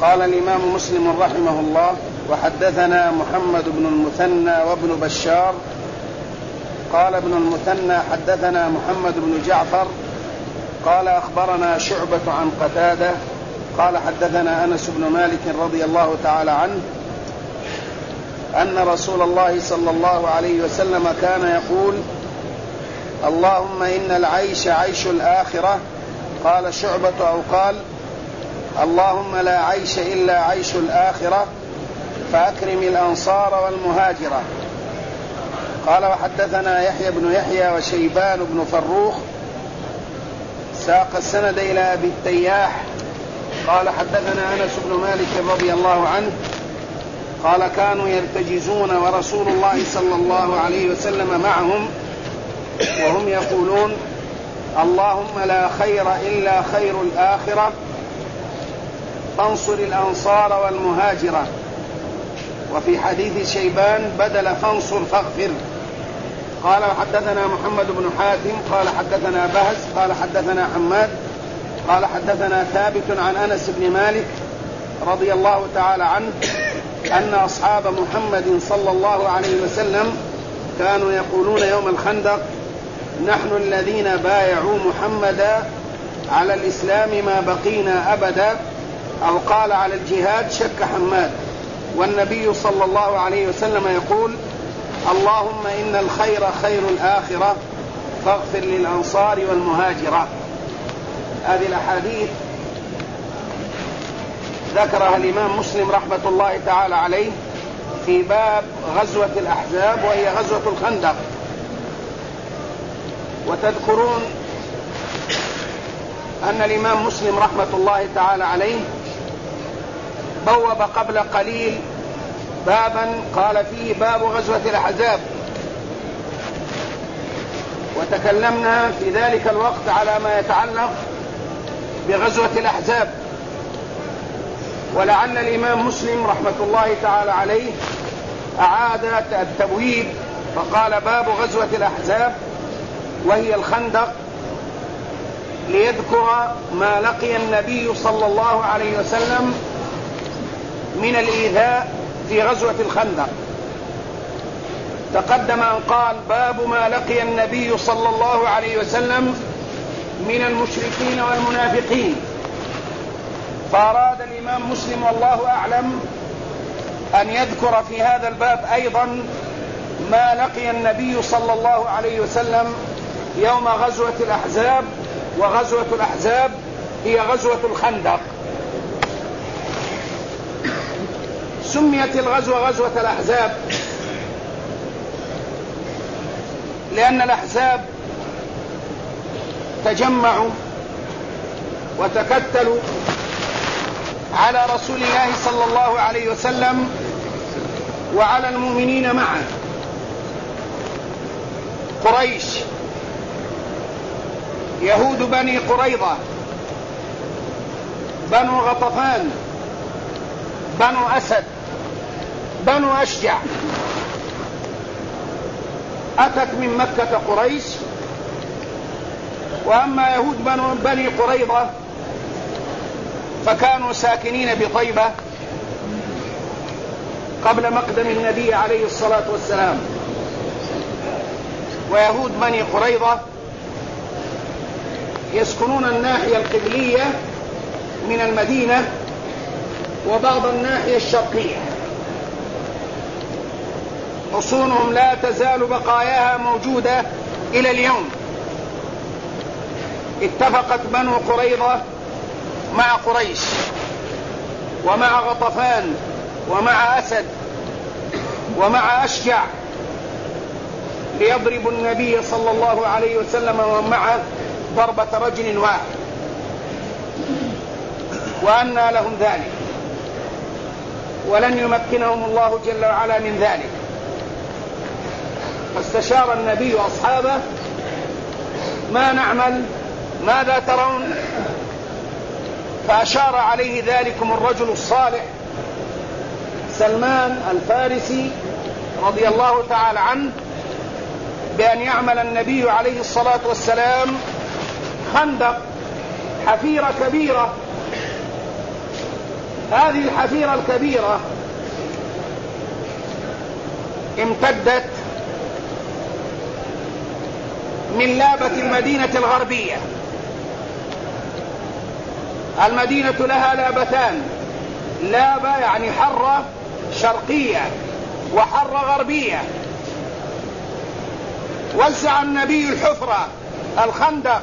قال الإمام مسلم رحمه الله: وحدثنا محمد بن المثنى وابن بشار. قال ابن المثنى: حدثنا محمد بن جعفر قال أخبرنا شعبة عن قتادة قال حدثنا أنس بن مالك رضي الله تعالى عنه أن رسول الله صلى الله عليه وسلم كان يقول: اللهم إن العيش عيش الآخرة. قال شعبة أو قال: اللهم لا عيش إلا عيش الآخرة فأكرم الأنصار والمهاجرة. قال: وحدثنا يحيى بن يحيى وشيبان بن فروخ ساق السند إلى أبي التياح قال حدثنا أنس بن مالك رضي الله عنه قال: كانوا يرتجزون ورسول الله صلى الله عليه وسلم معهم وهم يقولون: اللهم لا خير إلا خير الآخرة فانصر الأنصار والمهاجرة. وفي حديث شيبان بدل فانصر فاغفر. قال: وحدثنا محمد بن حاتم قال حدثنا بهز قال حدثنا حماد قال حدثنا ثابت عن أنس بن مالك رضي الله تعالى عنه أن أصحاب محمد صلى الله عليه وسلم كانوا يقولون يوم الخندق: نحن الذين بايعوا محمدا على الإسلام ما بقينا أبدا، أو قال على الجهاد، شك حماد. والنبي صلى الله عليه وسلم يقول: اللهم إن الخير خير الآخرة فاغفر للأنصار والمهاجرة. هذه الأحاديث ذكرها الإمام مسلم رحمة الله تعالى عليه في باب غزوة الأحزاب، وهي غزوة الخندق. وتذكرون أن الإمام مسلم رحمة الله تعالى عليه بوب قبل قليل بابا قال فيه باب غزوة الأحزاب، وتكلمنا في ذلك الوقت على ما يتعلق بغزوة الأحزاب. ولعل الإمام مسلم رحمة الله تعالى عليه أعاد التبويب فقال باب غزوة الأحزاب وهي الخندق، ليذكر ما لقي النبي صلى الله عليه وسلم من الإيذاء في غزوة الخندق. تقدم أن قال باب ما لقي النبي صلى الله عليه وسلم من المشركين والمنافقين، فأراد الإمام مسلم والله أعلم أن يذكر في هذا الباب أيضا ما لقي النبي صلى الله عليه وسلم يوم غزوة الأحزاب. وغزوة الأحزاب هي غزوة الخندق. سميت الغزوة غزوة الأحزاب لأن الأحزاب تجمعوا وتكتلوا على رسول الله صلى الله عليه وسلم وعلى المؤمنين معه. قريش، يهود بني قريظة، بنو غطفان، بنو أسد، بنو أشجع، أتت من مكة قريش. وأما يهود بني قريظة فكانوا ساكنين بطيبة قبل مقدم النبي عليه الصلاة والسلام. ويهود بني قريظة يسكنون الناحية القبلية من المدينة وبعض الناحية الشرقية. حصونهم لا تزال بقاياها موجودة إلى اليوم. اتفقت بنو قريظة مع قريش ومع غطفان ومع أسد ومع أشجع ليضربوا النبي صلى الله عليه وسلم ومعه ضربة رجل واحد. وأنى لهم ذلك، ولن يمكنهم الله جل وعلا من ذلك. فاستشار النبي أصحابه: ما نعمل؟ ماذا ترون؟ فأشار عليه ذلكم الرجل الصالح سلمان الفارسي رضي الله تعالى عنه بأن يعمل النبي عليه الصلاة والسلام خندق، حفيرة كبيرة هذه الحفيرة الكبيرة امتدت من لابة المدينة الغربية. المدينة لها لابتان، لابة يعني حرة شرقية وحرة غربية. وزع النبي الحفرة الخندق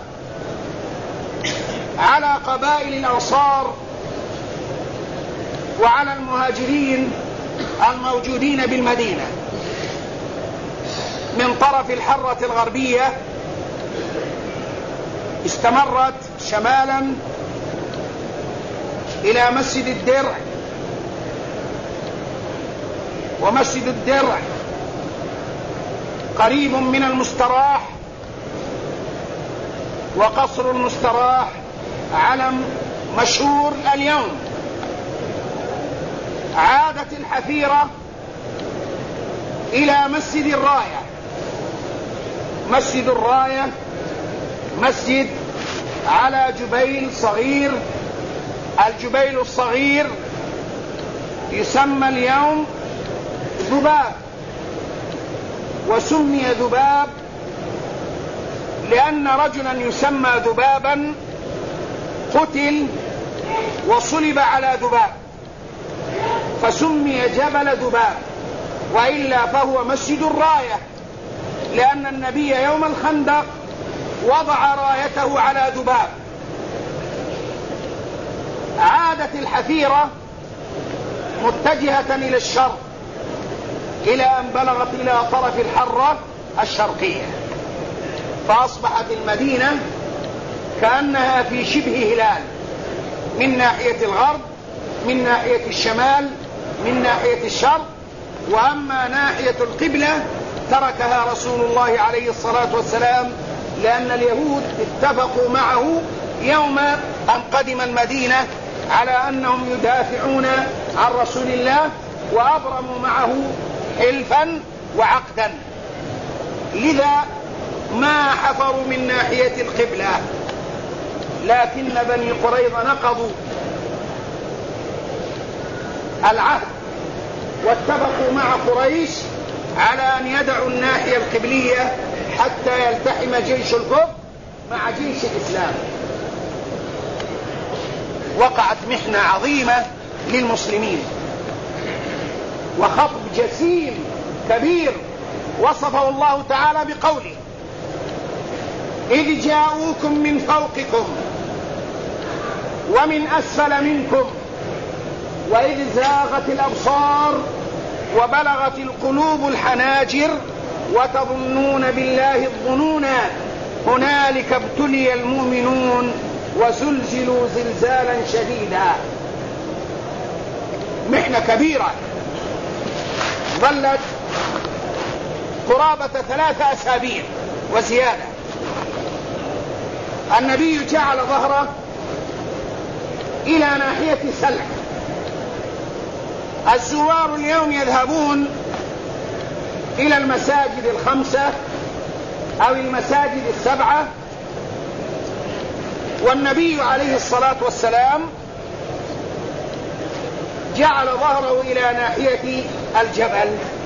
على قبائل الأنصار وعلى المهاجرين الموجودين بالمدينة من طرف الحرة الغربية. استمرت شمالا إلى مسجد الدرع، ومسجد الدرع قريب من المستراح، وقصر المستراح علم مشهور اليوم. عادت الحفيرة إلى مسجد الراية. مسجد الراية مسجد على جبيل صغير، الجبيل الصغير يسمى اليوم ذباب، وسمي ذباب لأن رجلا يسمى ذبابا قتل وصلب على ذباب فسمي جبل ذباب، وإلا فهو مسجد الراية، لأن النبي يوم الخندق وضع رايته على ذباب. عادت الحفيرة متجهة إلى الشرق إلى أن بلغت إلى طرف الحرة الشرقية، فأصبحت المدينة كأنها في شبه هلال، من ناحية الغرب، من ناحية الشمال، من ناحية الشرق. وأما ناحية القبلة تركها رسول الله عليه الصلاة والسلام، لأن اليهود اتفقوا معه يوم أن قدم المدينة على أنهم يدافعون عن رسول الله، وأبرموا معه حلفا وعقدا، لذا ما حفروا من ناحية القبلة. لكن بني قريظة نقضوا العهد واتفقوا مع قريش على أن يدعوا الناحية القبلية حتى يلتحم جيش الكفر مع جيش الإسلام. وقعت محنة عظيمة للمسلمين، وخطب جسيم كبير وصفه الله تعالى بقوله: إذ جاءوكم من فوقكم ومن أسفل منكم وإذ زاغت الأبصار وبلغت القلوب الحناجر وتظنون بالله الظنونا هنالك ابتلي المؤمنون وزلزلوا زلزالا شديدا. محنة كبيرة ظلت قرابة 3 أسابيع وزيادة. النبي جعل ظهره إلى ناحية سلع. الزوار اليوم يذهبون إلى المساجد 5 أو المساجد 7، والنبي عليه الصلاة والسلام جعل ظهره إلى ناحية الجبل،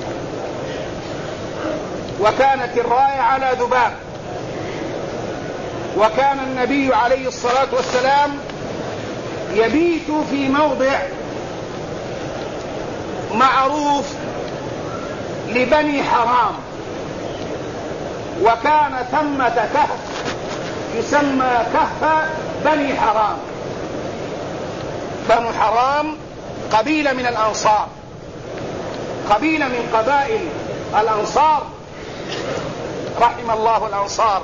وكانت الراية على ذباب. وكان النبي عليه الصلاة والسلام يبيت في موضع معروف لبني حرام، وكان ثمة كهف يسمى كهف بني حرام. بنو حرام قبيلة من الأنصار، قبيلة من قبائل الأنصار، رحم الله الأنصار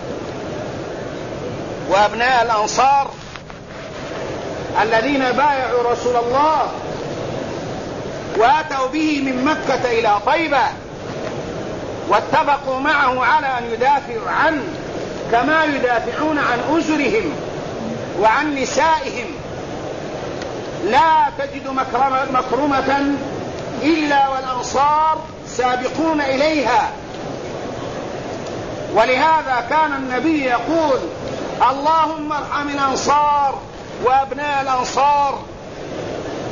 وأبناء الأنصار الذين بايعوا رسول الله واتوا به من مكة إلى طيبة، واتفقوا معه على أن يدافعوا عنه كما يدافعون عن أسرهم وعن نسائهم. لا تجد مكرمة إلا والأنصار سابقون إليها. ولهذا كان النبي يقول: اللهم ارحم الأنصار وأبناء الأنصار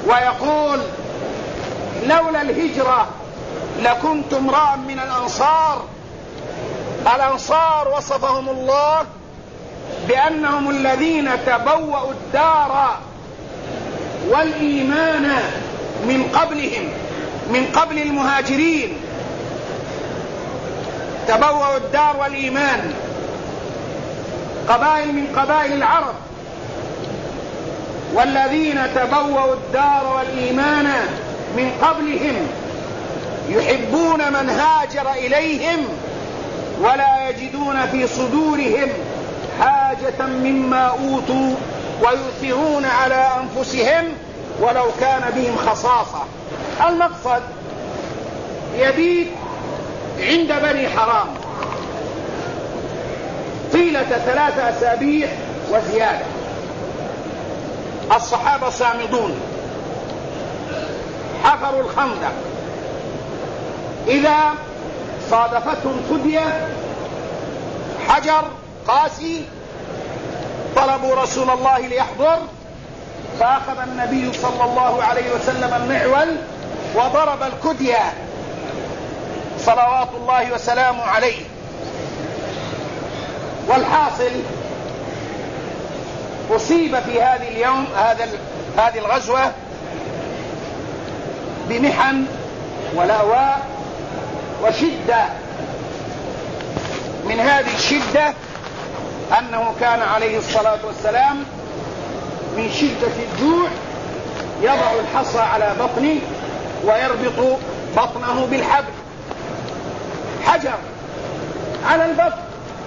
ويقول لولا الهجرة لكنت امرأ من الأنصار. الأنصار وصفهم الله بأنهم الذين تبوأوا الدار والإيمان من قبلهم، من قبل المهاجرين. تبوأوا الدار والإيمان، قبائل من قبائل العرب. والذين تبوأوا الدار والإيمان من قبلهم يحبون من هاجر إليهم ولا يجدون في صدورهم حاجة مما أوتوا ويؤثرون على أنفسهم ولو كان بهم خصاصة. المقصد يبيت عند بني حرام طيلة 3 أسابيع وزيادة. الصحابة صامدون، حفروا الخندق، إذا صادفتهم ثدية حجر قاسي طلبوا رسول الله ليحضر، فأخذ النبي صلى الله عليه وسلم المعول وضرب الكدية صلوات الله وسلامه عليه. والحاصل أصيب في هذه اليوم هذه الغزوة بمحن ولأواء وشدة. من هذه الشدة أنه كان عليه الصلاة والسلام من شدة الجوع يضع الحصى على بطنه ويربط بطنه بالحبل، حجر على البطن،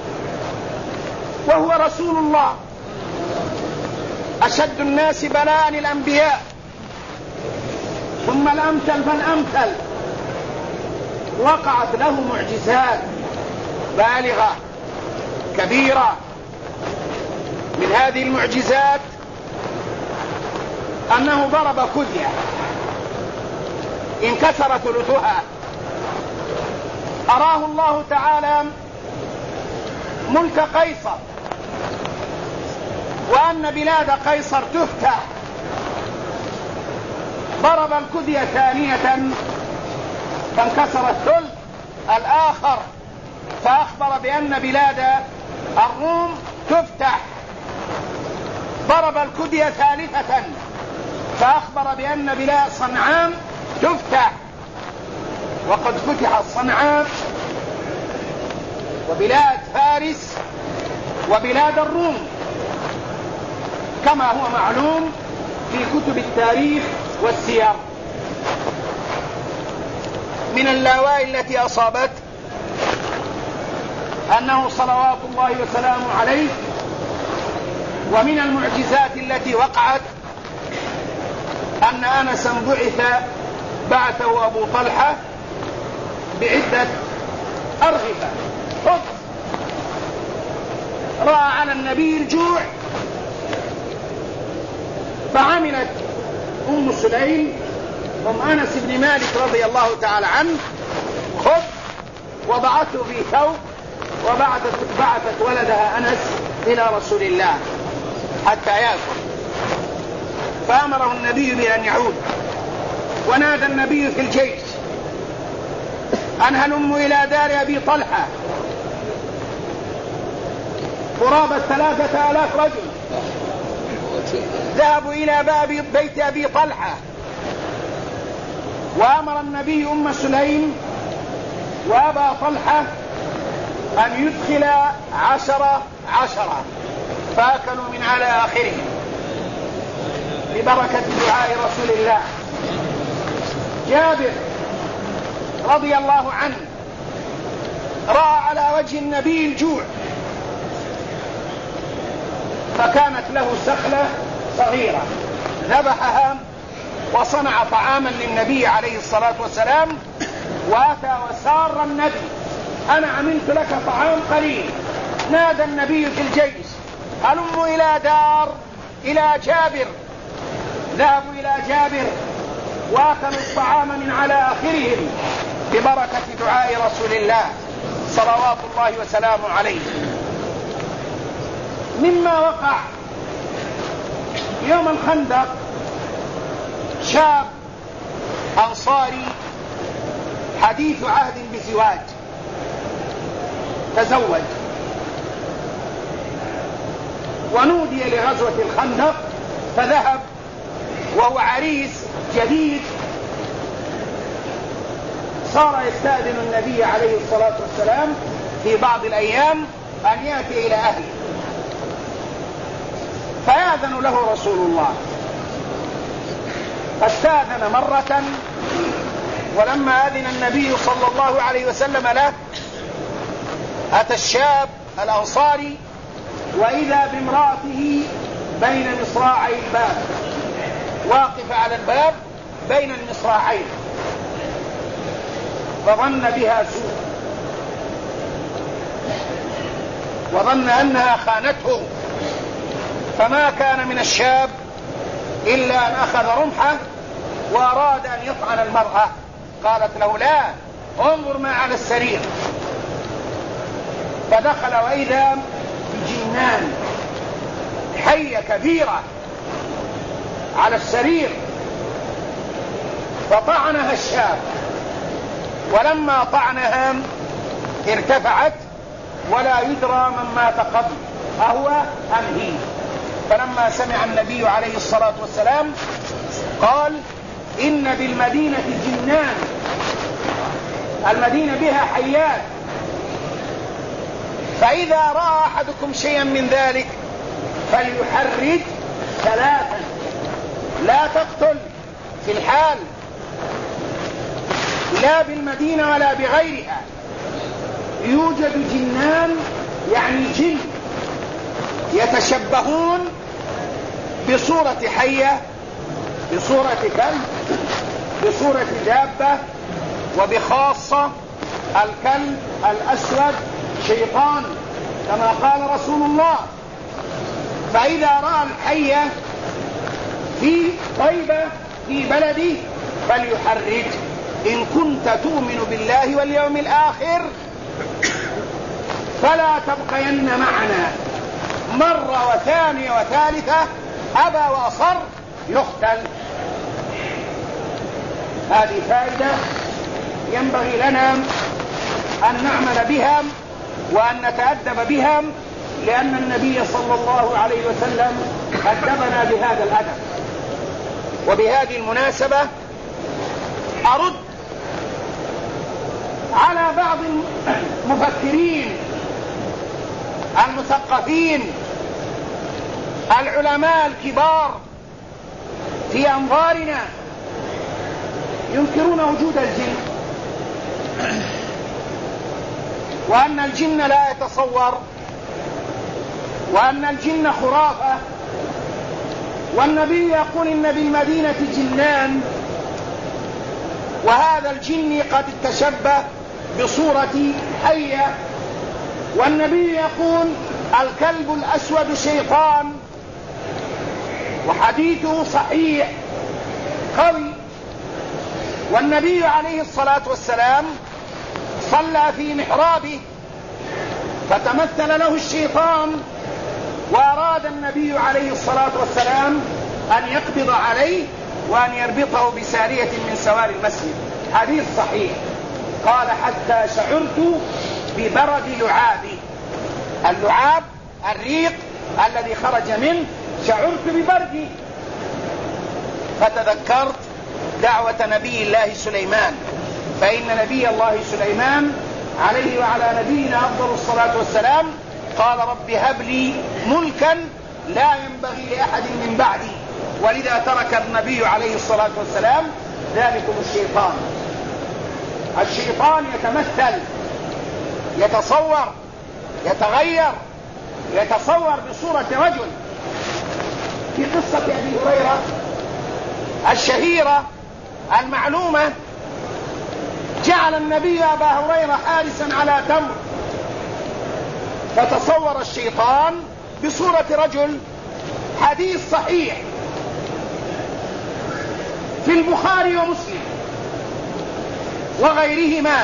وهو رسول الله أشد الناس بلاء الأنبياء ثم الأمثل فالأمثل. وقعت له معجزات بالغة كبيرة. من هذه المعجزات أنه ضرب كدية انكسر ثلثها. أراه الله تعالى ملك قيصر وأن بلاد قيصر تفتح. ضرب الكدية ثانية فانكسر الثلث الآخر، فأخبر بأن بلاد الروم تفتح. ضرب الكدية ثالثة فأخبر بأن بلاد صنعاء تفتح، وقد فتحت صنعاء وبلاد فارس وبلاد الروم كما هو معلوم في كتب التاريخ والسير. من اللاوائي التي أصابت أنه صلوات الله وسلامه عليه، ومن المعجزات التي وقعت أن أنسا بعثه أبو طلحة بعدة أرغفة خبز. رأى على النبي الجوع فعملت أم سليم أنس بن مالك رضي الله تعالى عنه خبز وضعته في ثوب وبعثت ولدها أنس إلى رسول الله حتى يأكل، فأمره النبي بأن يعود. ونادى النبي في الجيش أن هلموا إلى دار أبي طلحة، قرابة 3000 رجل ذهبوا إلى بيت أبي طلحة. وأمر النبي أم سليم وأبا طلحة أن يدخل 10 فأكلوا من على آخرهم ببركة دعاء رسول الله. جابر رضي الله عنه رأى على وجه النبي الجوع، فكانت له سخلة صغيرة ذبحها وصنع طعاما للنبي عليه الصلاة والسلام، وأتى وسار النبي: أنا عملت لك طعام قليل. نادى النبي في الجيش: هلموا إلى جابر. ذهبوا إلى جابر وأكلوا الطعام من على آخرهم ببركة دعاء رسول الله صلوات الله وسلامه عليه. مما وقع يوم الخندق شاب أنصاري حديث عهد بزواج، تزوج ونودي لغزوة الخندق فذهب وهو عريس جديد، صار يستأذن النبي عليه الصلاة والسلام في بعض الأيام أن يأتي إلى أهله، فيأذن له رسول الله، فاستأذن مرة، ولما أذن النبي صلى الله عليه وسلم له أتى الشاب الأنصاري وإذا بامرأته بين مصراعي الباب، واقفة على الباب بين المصراعين، فظن بها سوء وظن أنها خانته، فما كان من الشاب إلا أن أخذ رمحه وأراد أن يطعن المرأة، قالت له لا، انظر ما على السرير، فدخل وإذا بجنان، حية كبيرة على السرير، فطعنها الشاب، ولما طعنها ارتفعت ولا يدرى من مات قبل أهو أم هي. فلما سمع النبي عليه الصلاة والسلام قال إن بالمدينة جنان، المدينة بها حيات، فإذا رأى أحدكم شيئا من ذلك فليحرج 3، لا تقتل في الحال لا بالمدينة ولا بغيرها، يوجد جنان يعني جن يتشبهون بصورة حية، بصورة كلب، بصورة دابة، وبخاصة الكلب الأسود شيطان كما قال رسول الله. فإذا رأى الحية في طيبة في بلده فليحرج، إن كنت تؤمن بالله واليوم الآخر فلا تبقين معنا. مرة وثانية وثالثة أبى وأصر يقتل. هذه فائدة ينبغي لنا أن نعمل بها وأن نتأدب بها، لأن النبي صلى الله عليه وسلم أدبنا بهذا الأدب. وبهذه المناسبة أرد على بعض المفكرين المثقفين العلماء الكبار في أنظارنا ينكرون وجود الجن، وأن الجن لا يتصور، وأن الجن خرافة، والنبي يقول إن بالمدينة جنان، وهذا الجن قد تشبه بصورة حية، والنبي يقول الكلب الأسود شيطان، وحديثه صحيح قوي. والنبي عليه الصلاة والسلام صلى في محرابه فتمثل له الشيطان، وأراد النبي عليه الصلاة والسلام أن يقبض عليه وأن يربطه بسارية من سوار المسجد، حديث صحيح. قال حتى شعرت ببرد لعابي، اللعاب الريق الذي خرج منه، شعرت ببرد. فتذكرت دعوة نبي الله سليمان، فإن نبي الله سليمان عليه وعلى نبينا أفضل الصلاة والسلام قال رب هب لي ملكا لا ينبغي لأحد من بعدي، ولذا ترك النبي عليه الصلاة والسلام ذلكم الشيطان. الشيطان يتمثل، يتصور، يتغير، يتصور بصورة رجل. في قصة أبي هريرة الشهيرة المعلومة، جعل النبي أبا هريرة حارسا على تمر، فتصور الشيطان بصورة رجل، حديث صحيح في البخاري ومسلم وغيرهما.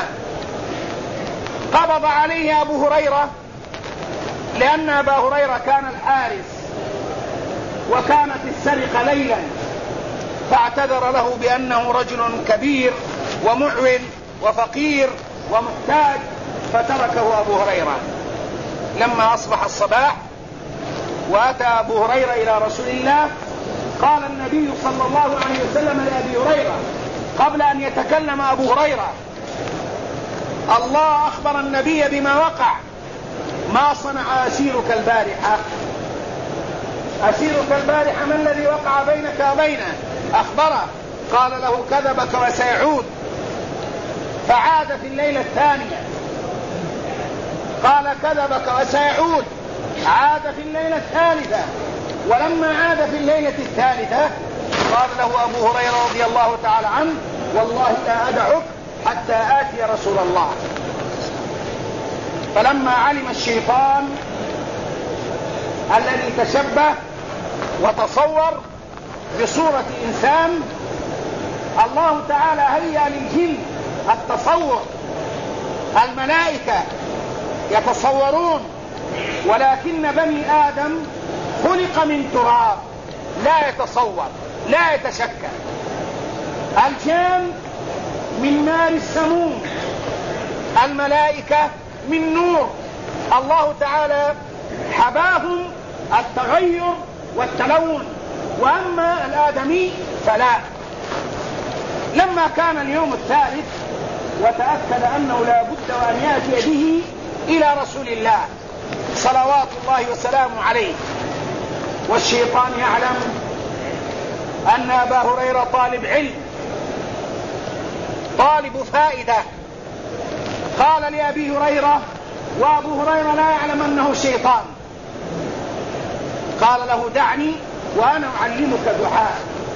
قبض عليه أبو هريرة لأن أبا هريرة كان الحارس، وكانت السرقة ليلا، واعتذر له بأنه رجل كبير ومعول وفقير ومحتاج، فتركه أبو هريرة. لما أصبح الصباح وأتى أبو هريرة إلى رسول الله، قال النبي صلى الله عليه وسلم لأبي هريرة قبل أن يتكلم أبو هريرة: الله أخبر النبي بما وقع، ما صنع أسيرك البارحة؟ أسيرك البارحة ما الذي وقع بينك وبينه؟ أخبره. قال له: كذبك وسيعود. فعاد في الليلة الثانية قال: كذبك وسيعود. عاد في الليلة الثالثة، ولما عاد في الليلة الثالثة قال له أبو هريرة رضي الله تعالى عنه: والله لا أدعك حتى آتي رسول الله. فلما علم الشيطان الذي تشبه وتصور بصورة إنسان، الله تعالى هيأ للجن التصور. الملائكة يتصورون، ولكن بني آدم خلق من تراب، لا يتصور لا يتشكل. الجان من نار السموم، الملائكة من نور. الله تعالى حباهم التغير والتلون، وأما الآدمي فلا. لما كان اليوم الثالث وتأكد أنه لا بد وأن يأتي به إلى رسول الله صلوات الله وسلامه عليه، والشيطان يعلم أن أبا هريرة طالب علم طالب فائدة، قال لأبي هريرة، وأبو هريرة لا يعلم أنه شيطان، قال له: دعني وأنا أعلمك دعاء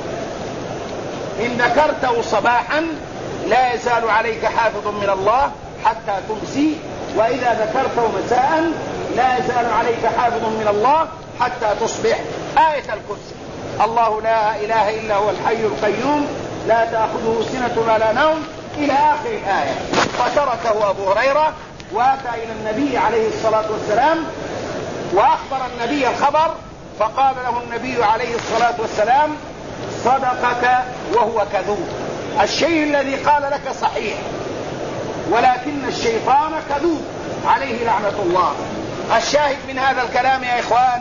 إن ذكرته صباحا لا يزال عليك حافظ من الله حتى تمسي، وإذا ذكرته مساء لا يزال عليك حافظ من الله حتى تصبح. آية الكرسي: الله لا إله إلا هو الحي القيوم لا تأخذه سنة ولا نوم، إلى آخر الآية. فتركه أبو هريرة وأتى إلى النبي عليه الصلاة والسلام وأخبر النبي الخبر، فقال له النبي عليه الصلاة والسلام: صدقك وهو كذوب. الشيء الذي قال لك صحيح، ولكن الشيطان كذوب عليه لعنة الله. الشاهد من هذا الكلام يا إخوان،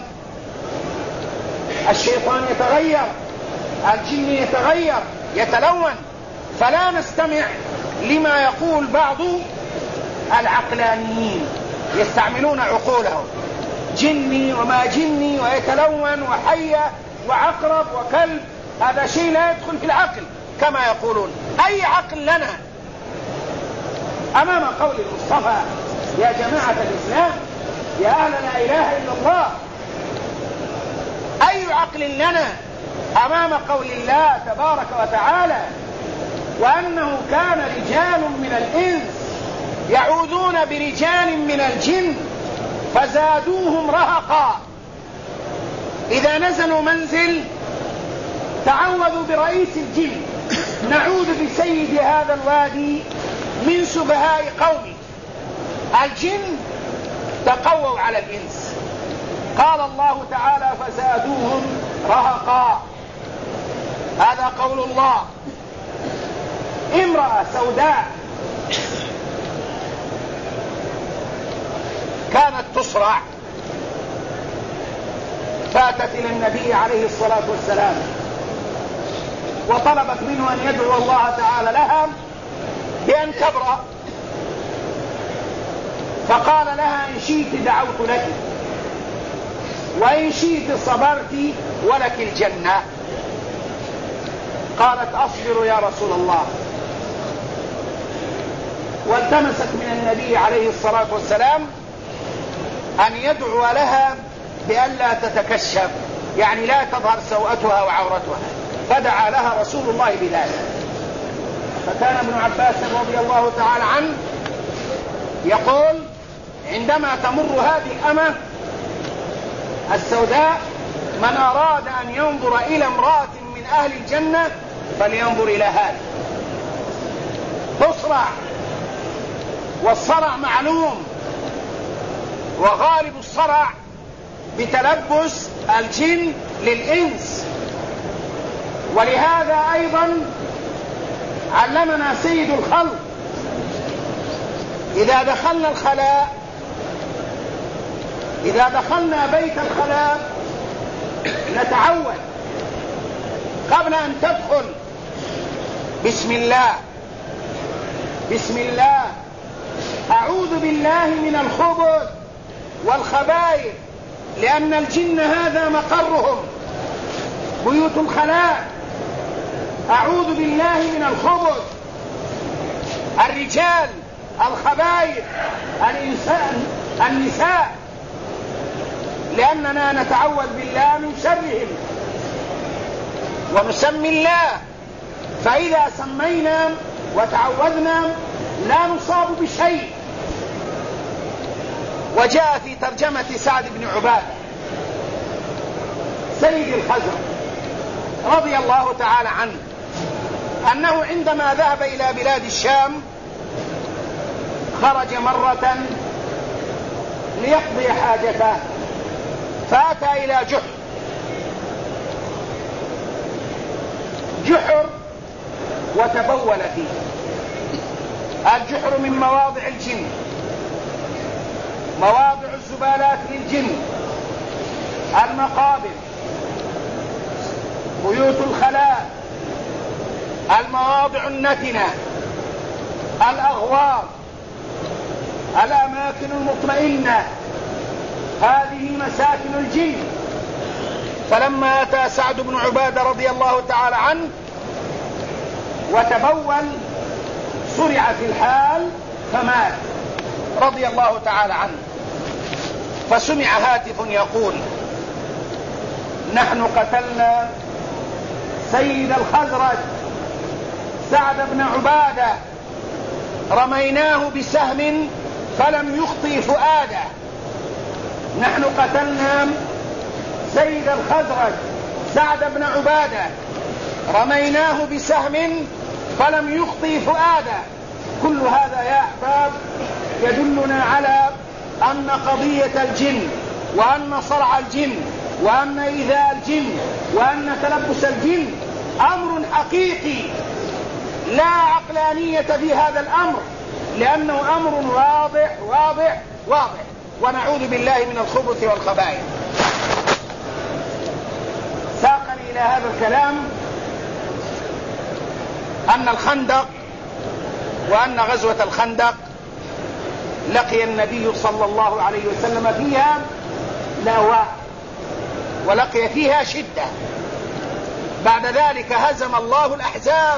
الشيطان يتغير، الجن يتغير يتلون، فلا نستمع لما يقول بعض العقلانيين يستعملون عقولهم، جني وما جني ويتلون وحية وعقرب وكلب، هذا شيء لا يدخل في العقل كما يقولون. أي عقل لنا أمام قول المصطفى يا جماعة الإسلام، يا أهل لا إله إلا الله؟ أي عقل لنا أمام قول الله تبارك وتعالى وأنه كان رجال من الإنس يعوذون برجال من الجن فزادوهم رهقا، إذا نزلوا منزل تعوذوا برئيس الجن: نعوذ بسيد هذا الوادي من سفهاء قومي. الجن تقووا على الإنس. قال الله تعالى: فزادوهم رهقا. هذا قول الله. امرأة سوداء كانت تصرع، فاتت إلى النبي عليه الصلاة والسلام وطلبت منه أن يدعو الله تعالى لها بأن تبرأ، فقال لها: إن شئت دعوت لك، وإن شئت صبرت ولك الجنة. قالت: أصبر يا رسول الله. والتمست من النبي عليه الصلاة والسلام أن يدعو لها بألا تتكشف، يعني لا تظهر سوءتها وعورتها، فدعا لها رسول الله بذلك. فكان ابن عباس رضي الله تعالى عنه يقول: عندما تمر هذه الأمة السوداء، من أراد أن ينظر إلى امرأة من أهل الجنة فلينظر إلى هذه. تصرع، والصرع معلوم، وغالب الصرع بتلبس الجن للإنس، ولهذا أيضا علمنا سيد الخلق إذا دخلنا الخلاء، إذا دخلنا بيت الخلاء نتعوذ قبل أن تدخل بسم الله، بسم الله، أعوذ بالله من الخبث والخبائث، لأن الجن هذا مقرهم بيوت الخلاء. أعوذ بالله من الخبث، الرجال، الخبائث، النساء، لأننا نتعوذ بالله من شرهم ونسمي الله. فإذا سمينا وتعوذنا لا نصاب بشيء. وجاء في ترجمة سعد بن عبادة سيد الخزرج رضي الله تعالى عنه أنه عندما ذهب إلى بلاد الشام خرج مرة ليقضي حاجته، فأتى إلى جحر وتبول فيه. الجحر من مواضع الجن، مواضع الزبالات للجن، المقابر، بيوت الخلاء، المواضع النتنة، الأغوار، الأماكن المطمئنة، هذه مساكن الجن. فلما أتى سعد بن عبادة رضي الله تعالى عنه وتبول سرع في الحال فمات رضي الله تعالى عنه. فسمع هاتف يقول: نحن قتلنا سيد الخزرج سعد بن عبادة، رميناه بسهم فلم يخطئ فؤاده. نحن قتلنا سيد الخزرج سعد بن عبادة، رميناه بسهم فلم يخطئ فؤاده. كل هذا يا أحباب يدلنا على أن قضية الجن، وأن صرع الجن، وأن إيذاء الجن، وأن تلبس الجن أمر حقيقي لا عقلانية في هذا الأمر، لأنه أمر واضح واضح واضح. ونعوذ بالله من الخبث والخبائث. ساقني إلى هذا الكلام أن الخندق، وأن غزوة الخندق لقي النبي صلى الله عليه وسلم فيها لأواء، ولقي فيها شدة. بعد ذلك هزم الله الأحزاب،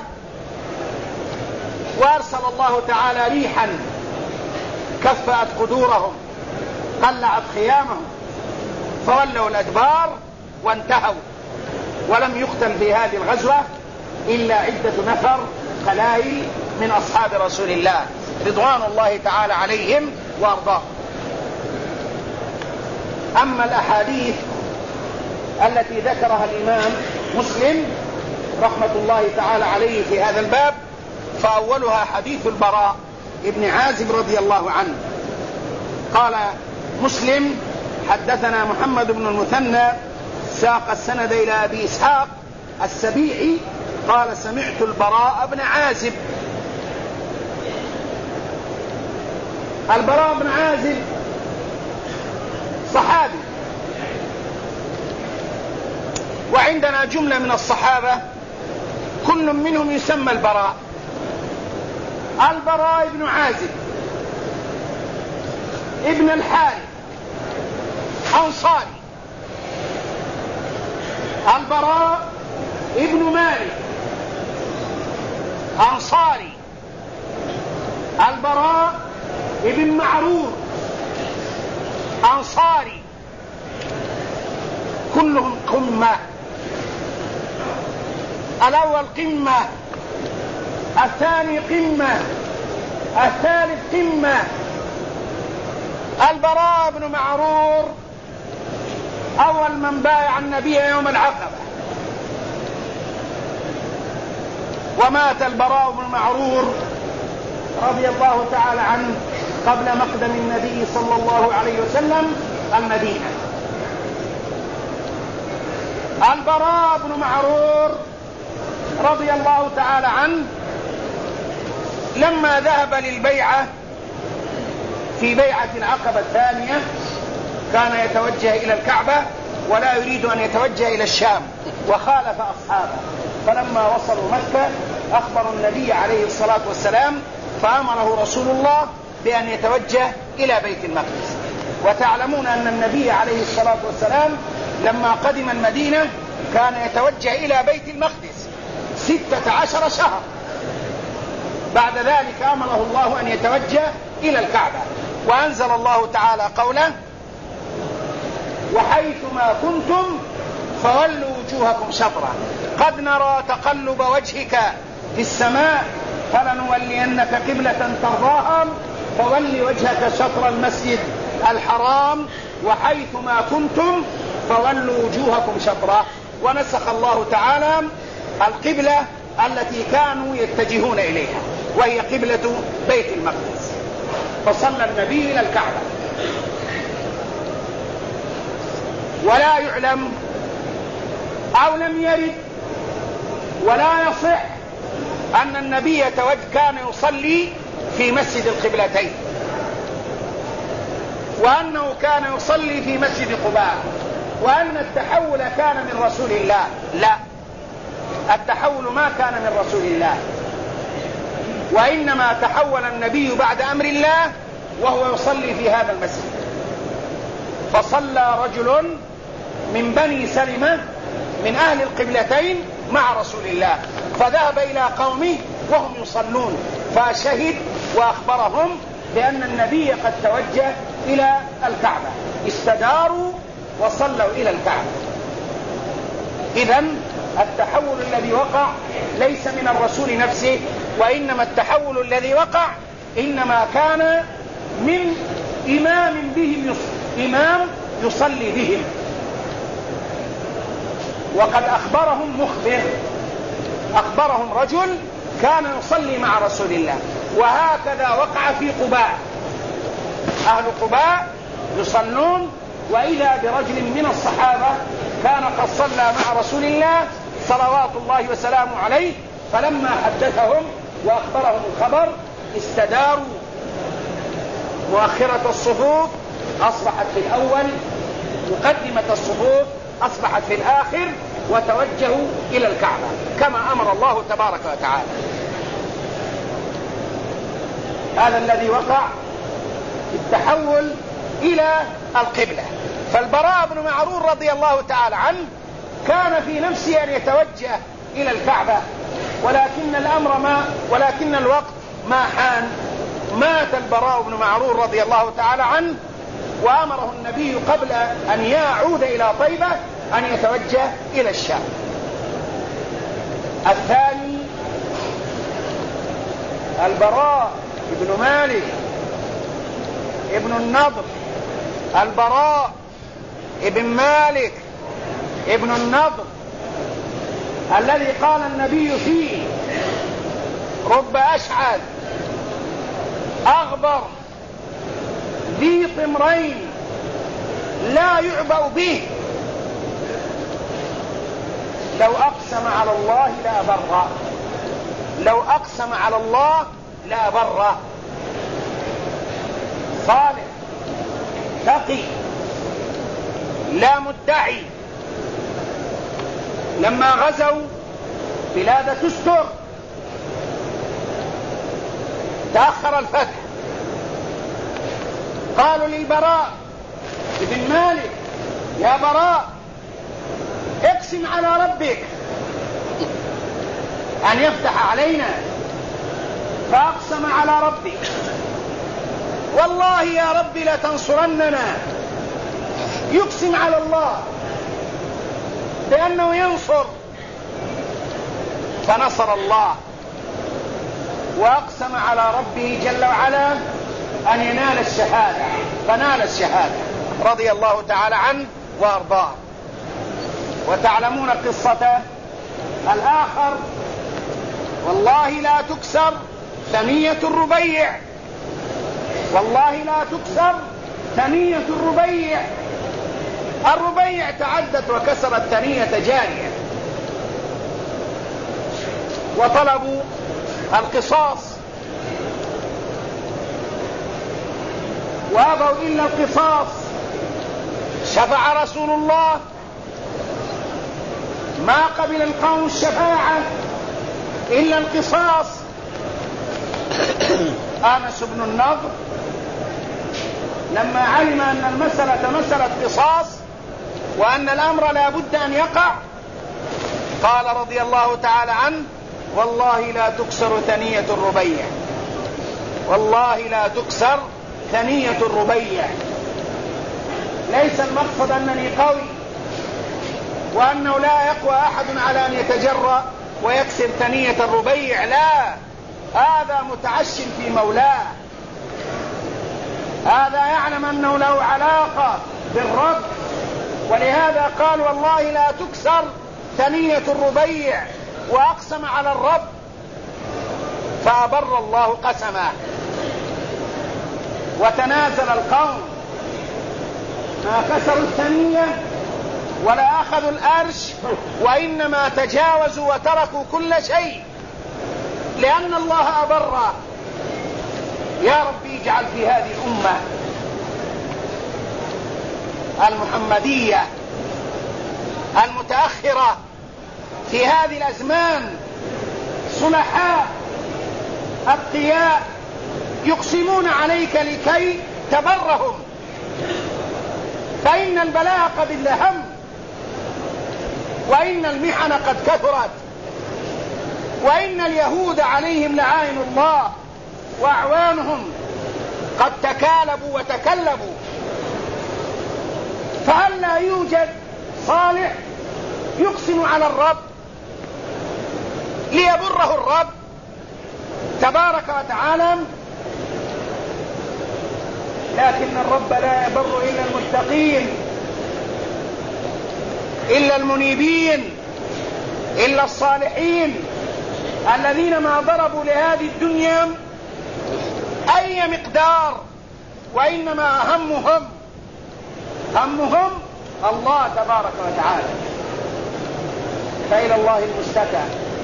وأرسل الله تعالى ريحا كفأت قدورهم، قلعت خيامهم، فولوا الأدبار وانتهوا. ولم يقتل في هذه الغزوة إلا عدة نفر قلائل من أصحاب رسول الله رضوان الله تعالى عليهم وأرضاهم. أما الأحاديث التي ذكرها الإمام مسلم رحمة الله تعالى عليه في هذا الباب، فأولها حديث البراء ابن عازب رضي الله عنه. قال مسلم: حدثنا محمد بن المثنى، ساق السند إلى أبي إسحاق السبيعي قال: سمعت البراء بن عازب. البراء بن عازب صحابي، وعندنا جملة من الصحابة كل منهم يسمى البراء. البراء بن عازب ابن الحارث أنصاري، البراء ابن مالك أنصاري، البراء ابن معرور أنصاري، كلهم قمة. الأول قمة، الثاني قمة، الثالث قمة. البراء بن معرور أول من بايع النبي يوم العقبة، ومات البراء بن معرور رضي الله تعالى عنه قبل مقدم النبي صلى الله عليه وسلم المدينة. البراء بن معرور رضي الله تعالى عنه لما ذهب للبيعة في بيعة العقبة الثانية كان يتوجه إلى الكعبة ولا يريد أن يتوجه إلى الشام، وخالف أصحابه. فلما وصلوا مكة أخبروا النبي عليه الصلاة والسلام، فأمره رسول الله بأن يتوجه إلى بيت المقدس. وتعلمون أن النبي عليه الصلاة والسلام لما قدم المدينة كان يتوجه إلى بيت المقدس 16 شهر. بعد ذلك أمره الله أن يتوجه إلى الكعبة، وأنزل الله تعالى قوله: وحيثما كنتم فولوا وجوهكم شطرة قد نرى تقلب وجهك في السماء فلنولينك قبلة ترضاها فول وجهك شطر المسجد الحرام وحيثما كنتم فولوا وجوهكم شطرة. ونسخ الله تعالى القبلة التي كانوا يتجهون إليها وهي قبلة بيت المقدس، فصلى النبي إلى الكعبة. ولا يعلم أو لم يرد ولا يصح أن النبي كان يصلي في مسجد القبلتين، وأنه كان يصلي في مسجد قباء، وأن التحول كان من رسول الله. لا، التحول ما كان من رسول الله، وإنما تحول النبي بعد أمر الله وهو يصلي في هذا المسجد. فصلى رجل من بني سلمة من أهل القبلتين مع رسول الله، فذهب إلى قومه وهم يصلون فشهد وأخبرهم بأن النبي قد توجه إلى الكعبة، استداروا وصلوا إلى الكعبة. إذن التحول الذي وقع ليس من الرسول نفسه، وإنما التحول الذي وقع إنما كان من إمام بهم، إمام يصلي بهم، وقد أخبرهم مخبر، أخبرهم رجل كان يصلي مع رسول الله. وهكذا وقع في قباء، أهل قباء يصلون، وإذا برجل من الصحابة كان قد صلى مع رسول الله صلوات الله وسلامه عليه، فلما حدثهم وأخبرهم الخبر استداروا، مؤخرة الصفوف أصبحت في الأول، مقدمة الصفوف أصبحت في الآخر، وتوجهوا إلى الكعبة كما أمر الله تبارك وتعالى. هذا الذي وقع التحول إلى القبلة. فالبراء بن معرور رضي الله تعالى عنه كان في نفسه أن يتوجه إلى الكعبة، ولكن الوقت ما حان. مات البراء بن معرور رضي الله تعالى عنه، وأمره النبي قبل أن يعود إلى طيبة أن يتوجه إلى الشام. الثاني البراء بن مالك ابن النضر، البراء ابن مالك ابن النضر الذي قال النبي فيه: رب أشعث أغبر ذي طمرين لا يعبأ به لو أقسم على الله لأبره، لو أقسم على الله لأبره. صالح تقي لا مدعي. لما غزوا بلاد تستر تأخر الفتح، قالوا للبراء ابن مالك: يا براء اقسم على ربك أن يفتح علينا. فأقسم على ربي: والله يا رب لتنصرننا. يقسم على الله بأنه ينصر، فنصر الله. وأقسم على ربه جل وعلا أن ينال الشهادة، فنال الشهادة رضي الله تعالى عنه وأرضاه. وتعلمون قصة الآخر: والله لا تكسر ثنية الربيع، والله لا تكسر ثنية الربيع. الربيع تعدت وكسرت ثنية جارية. وطلبوا القصاص، وأبوا إلا القصاص. شفع رسول الله، ما قبل القوم الشفاعة إلا القصاص. آنس بن النضر لما علم أن المسألة مسألة قصاص وأن الأمر لا بد أن يقع، قال رضي الله تعالى عنه: والله لا تكسر ثنية الربيع، والله لا تكسر ثنية الربيع. ليس المقصد أنني قوي وأنه لا يقوى أحد على أن يتجرأ ويكسر ثنية الربيع، لا، هذا متعش في مولاه، هذا يعلم أنه له علاقة بالرب، ولهذا قال: والله لا تكسر ثنية الربيع، وأقسم على الرب فأبر الله قسمه. وتنازل القوم، ما كسروا الثنية ولا أخذوا الأرش، وإنما تجاوزوا وتركوا كل شيء، لأن الله أبر. يا رب اجعل في هذه الأمة المحمدية المتأخرة في هذه الأزمان صلحاء أتقياء يقسمون عليك لكي تبرهم، فإن البلاء قد الهم، وإن المحن قد كثرت، وإن اليهود عليهم لعائن الله وأعوانهم قد تكالبوا وتكلبوا. فهل لا يوجد صالح يقسم على الرب ليبره الرب تبارك وتعالى؟ لكن الرب لا يبر إلا المتقين، إلا المنيبين، إلا الصالحين، الذين ما ضربوا لهذه الدنيا أي مقدار، وإنما همهم الله تبارك وتعالى. فإلى الله المشتكى،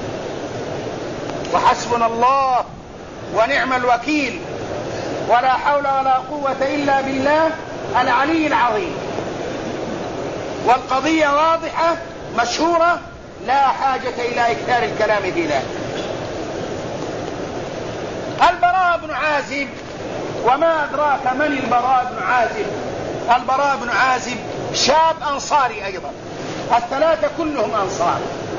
وحسبنا الله ونعم الوكيل، ولا حول ولا قوة إلا بالله العلي العظيم. والقضية واضحة مشهورة، لا حاجة إلى إكثار الكلام في ذلك. البراء بن عازب، وما أدراك من البراء بن عازب؟ البراء بن عازب شاب أنصاري أيضا، الثلاثة كلهم أنصار.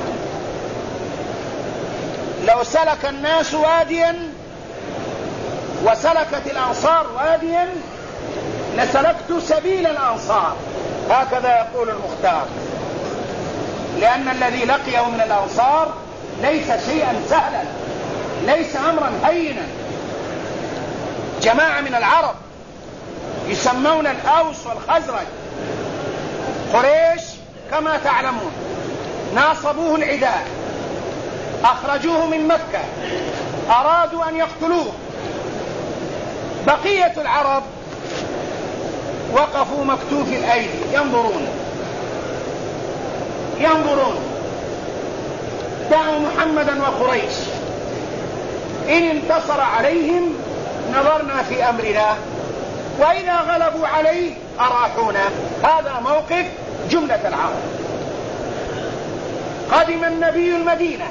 لو سلك الناس واديا وسلكت الأنصار واديا لسلكت سبيل الأنصار، هكذا يقول المختار، لأن الذي لقيه من الأنصار ليس شيئا سهلا، ليس أمرا هينا. جماعة من العرب يسمون الأوس والخزرج، قريش كما تعلمون ناصبوه العداء، أخرجوه من مكة، أرادوا أن يقتلوه. بقية العرب وقفوا مكتوف الأيدي ينظرون، دعوا محمدا وقريش، إن انتصر عليهم نظرنا في أمرنا، وإذا غلبوا عليه أراحونا. هذا موقف جملة العرب. قدم النبي المدينة،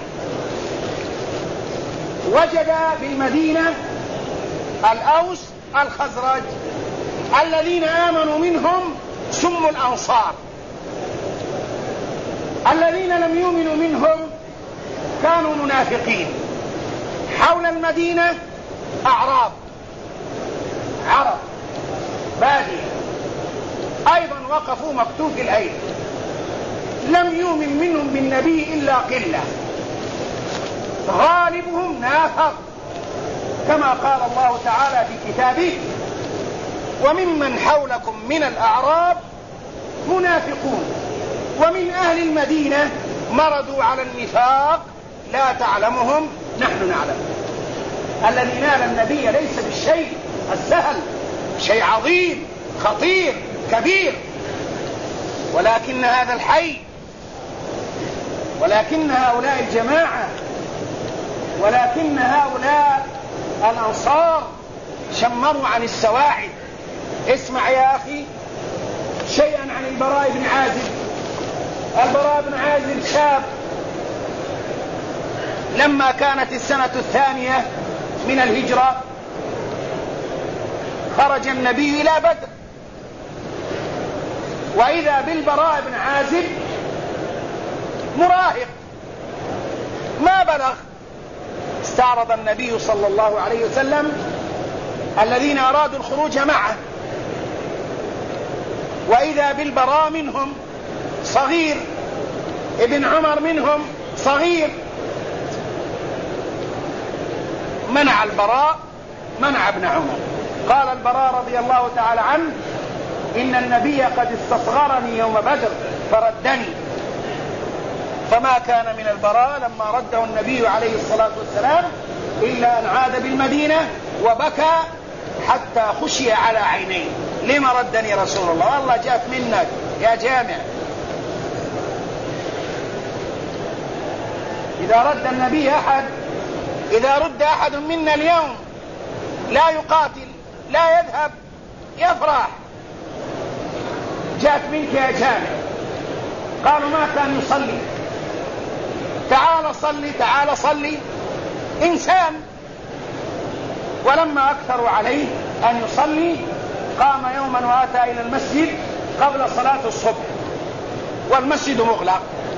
وجد بالمدينة الأوس الخزرج، الذين آمنوا منهم سموا الأنصار، الذين لم يؤمنوا منهم كانوا منافقين. حول المدينة أعراب، عرب بادية أيضا وقفوا مكتوف الأيدي، لم يؤمن منهم بالنبي إلا قلة، غالبهم نافق، كما قال الله تعالى في كتابه: وممن حولكم من الأعراب منافقون ومن أهل المدينة مرضوا على النفاق لا تعلمهم نحن نعلم. الذي نال النبي ليس بالشيء السهل، شيء عظيم خطير كبير، ولكن هذا الحي، ولكن هؤلاء الجماعة ولكن هؤلاء الأنصار شمروا عن السواعد. اسمع يا أخي شيئا عن البراء بن عازب. البراء بن عازب شاب، لما كانت السنة 2 من الهجرة خرج النبي إلى بدر، وإذا بالبراء بن عازب مراهق ما بلغ. استعرض النبي صلى الله عليه وسلم الذين أرادوا الخروج معه، وإذا بالبراء منهم صغير، ابن عمر منهم صغير. منع البراء، منع ابن عمر. قال البراء رضي الله تعالى عنه: إن النبي قد استصغرني يوم بدر فردني. فما كان من البراء لما رده النبي عليه الصلاة والسلام إلا أن عاد بالمدينة وبكى حتى خشي على عينيه: لما ردني رسول الله؟ والله جاءت منك يا جامع. إذا رد أحد منا اليوم لا يقاتل لا يذهب يفرح: جاءت منك يا جامع. قالوا: ما كان يصلي. تعال صلي إنسان. ولما أكثروا عليه أن يصلي قام يوما وأتى إلى المسجد قبل صلاة الصبح والمسجد مغلق،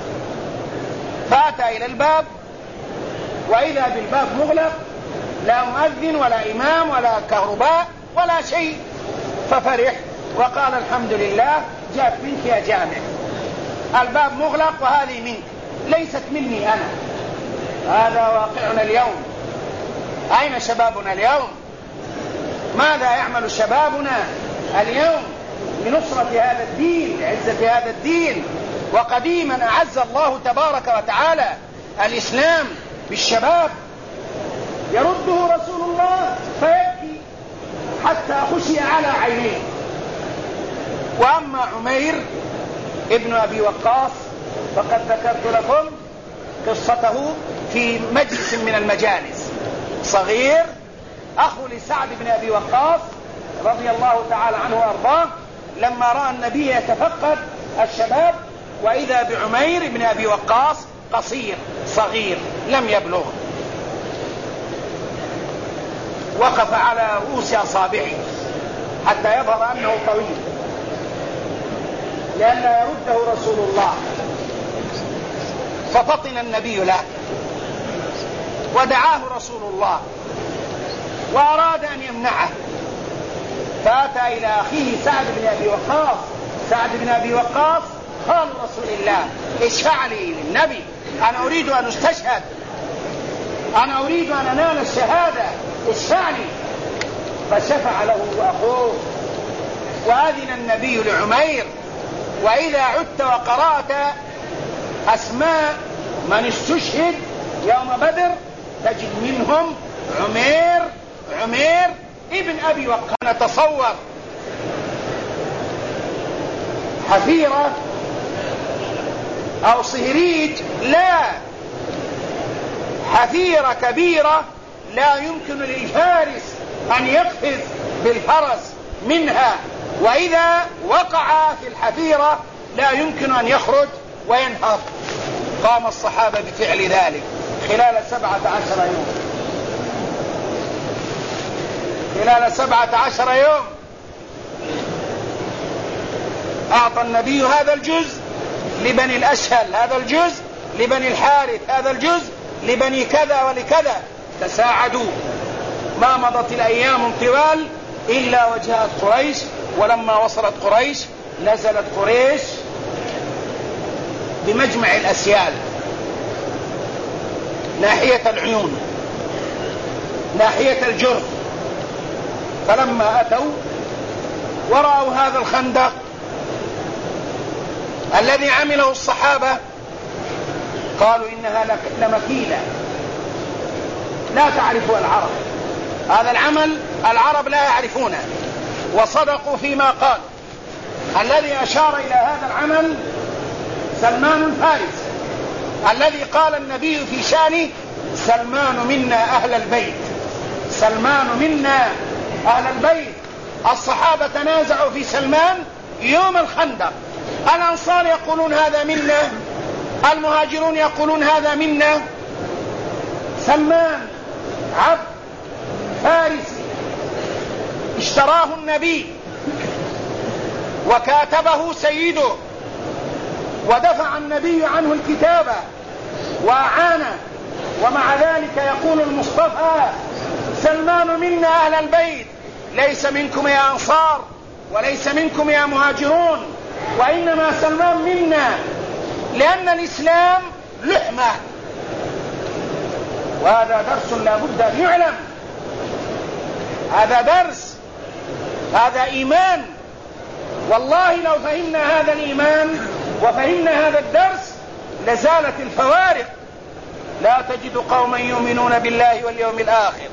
فأتى إلى الباب وإذا بالباب مغلق، لا مؤذن ولا إمام ولا كهرباء ولا شيء، ففرح وقال: الحمد لله جاءت منك يا جامع. الباب مغلق وهذه منك، ليست مني أنا. هذا واقعنا اليوم. أين شبابنا اليوم؟ ماذا يعمل شبابنا اليوم لنصرة هذا الدين، لعزة هذا الدين؟ وقديما أعز الله تبارك وتعالى الإسلام بالشباب، يرده رسول الله فيبكي حتى خشي على عينيه. وأما عمير ابن أبي وقاص فقد ذكرت لكم قصته في مجلس من المجالس. صغير، أخو لسعد بن أبي وقاص رضي الله تعالى عنه وأرضاه، لما رأى النبي يتفقد الشباب وإذا بعمير بن أبي وقاص قصير صغير لم يبلغ، وقف على رؤوس أصابعه حتى يظهر أنه طويل لئلا يرده رسول الله. ففطن النبي له ودعاه رسول الله وأراد أن يمنعه، فأتى إلى أخيه سعد بن أبي وقاص. سعد بن أبي وقاص قال رسول الله: اشفع لي للنبي، أنا أريد أن استشهد، أنا أريد أن أنال الشهادة، اشفع لي. فشفع له أخوه وأذن النبي لعمير. وإذا عدت وقرأت أسماء من استشهد يوم بدر تجد منهم عمير ابن أبي وقاص. نتصور حفيرة أو صهريج، لا، حفيرة كبيرة لا يمكن للفارس أن يقفز بالفرس منها، وإذا وقع في الحفيرة لا يمكن أن يخرج وينهض. قام الصحابة بفعل ذلك خلال 17 يوم. خلال 17 يوم أعطى النبي هذا الجزء لبني الأشهل، هذا الجزء لبني الحارث، هذا الجزء لبني كذا ولكذا. تساعدوا. ما مضت الأيام طوال إلا وجاءت قريش، ولما وصلت قريش نزلت قريش بمجمع الأسيال ناحية العيون ناحية الجرف. فلما أتوا ورأوا هذا الخندق الذي عمله الصحابة قالوا: إنها لمكيدة لا تعرفها العرب. هذا العمل العرب لا يعرفونه. وصدقوا فيما قال. الذي أشار إلى هذا العمل سلمان الفارس، الذي قال النبي في شانه: سلمان منا أهل البيت، سلمان منا أهل البيت. الصحابة تنازعوا في سلمان يوم الخندق، الأنصار يقولون هذا منا، المهاجرون يقولون هذا منا. سلمان عبد فارسي اشتراه النبي وكاتبه سيده ودفع النبي عنه الكتابة وأعانه، ومع ذلك يقول المصطفى سلمان منا أهل البيت، ليس منكم يا أنصار وليس منكم يا مهاجرون، وإنما سلمان منا، لأن الإسلام لحمة. وهذا درس لا بد أن يعلم، هذا درس، هذا إيمان. والله لو فهمنا هذا الإيمان وفهمنا هذا الدرس لزالت الفوارق. لا تجد قوما يؤمنون بالله واليوم الآخر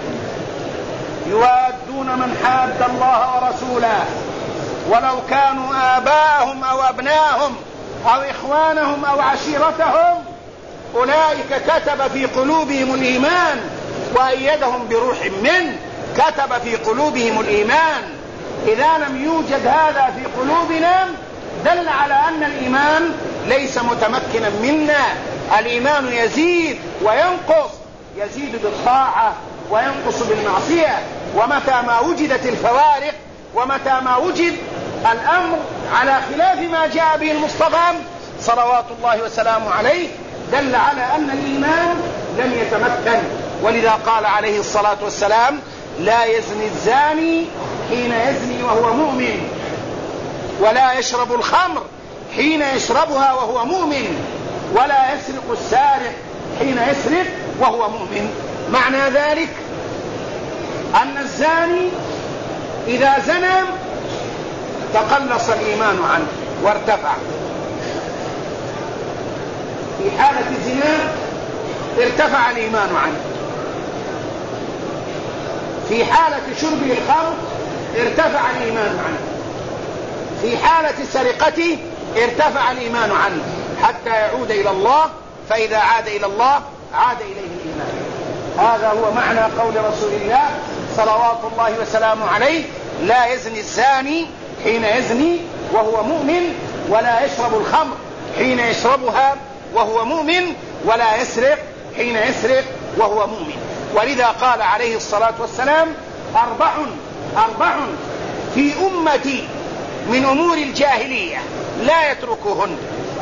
يوادون من حاد الله ورسوله ولو كانوا آباءهم أو أبناءهم أو إخوانهم أو عشيرتهم، أولئك كتب في قلوبهم الإيمان وأيدهم بروح منه. كتب في قلوبهم الإيمان. إذا لم يوجد هذا في قلوبنا دل على أن الإيمان ليس متمكنا منا. الإيمان يزيد وينقص، يزيد بالطاعة وينقص بالمعصية. ومتى ما وجدت الفوارق ومتى ما وجد الأمر على خلاف ما جاء به المصطفى صلوات الله وسلامه عليه دل على أن الإيمان لم يتمكن. ولذا قال عليه الصلاة والسلام لا يزني الزاني حين يزني وهو مؤمن، ولا يشرب الخمر حين يشربها وهو مؤمن، ولا يسرق السارق حين يسرق وهو مؤمن. معنى ذلك أن الزاني إذا زنى تقلص الإيمان عنه وارتفع. في حالة الزنا ارتفع الإيمان عنه. في حالة شربه الخمر ارتفع الإيمان عنه. في حالة سرقته ارتفع الإيمان عنه حتى يعود إلى الله، فإذا عاد إلى الله عاد إليه الإيمان. هذا هو معنى قول رسول الله صلوات الله وسلامه عليه لا يزني الزاني حين يزني وهو مؤمن، ولا يشرب الخمر حين يشربها وهو مؤمن، ولا يسرق حين يسرق وهو مؤمن. ولذا قال عليه الصلاة والسلام أربع في أمتي من أمور الجاهلية لا يتركوهن: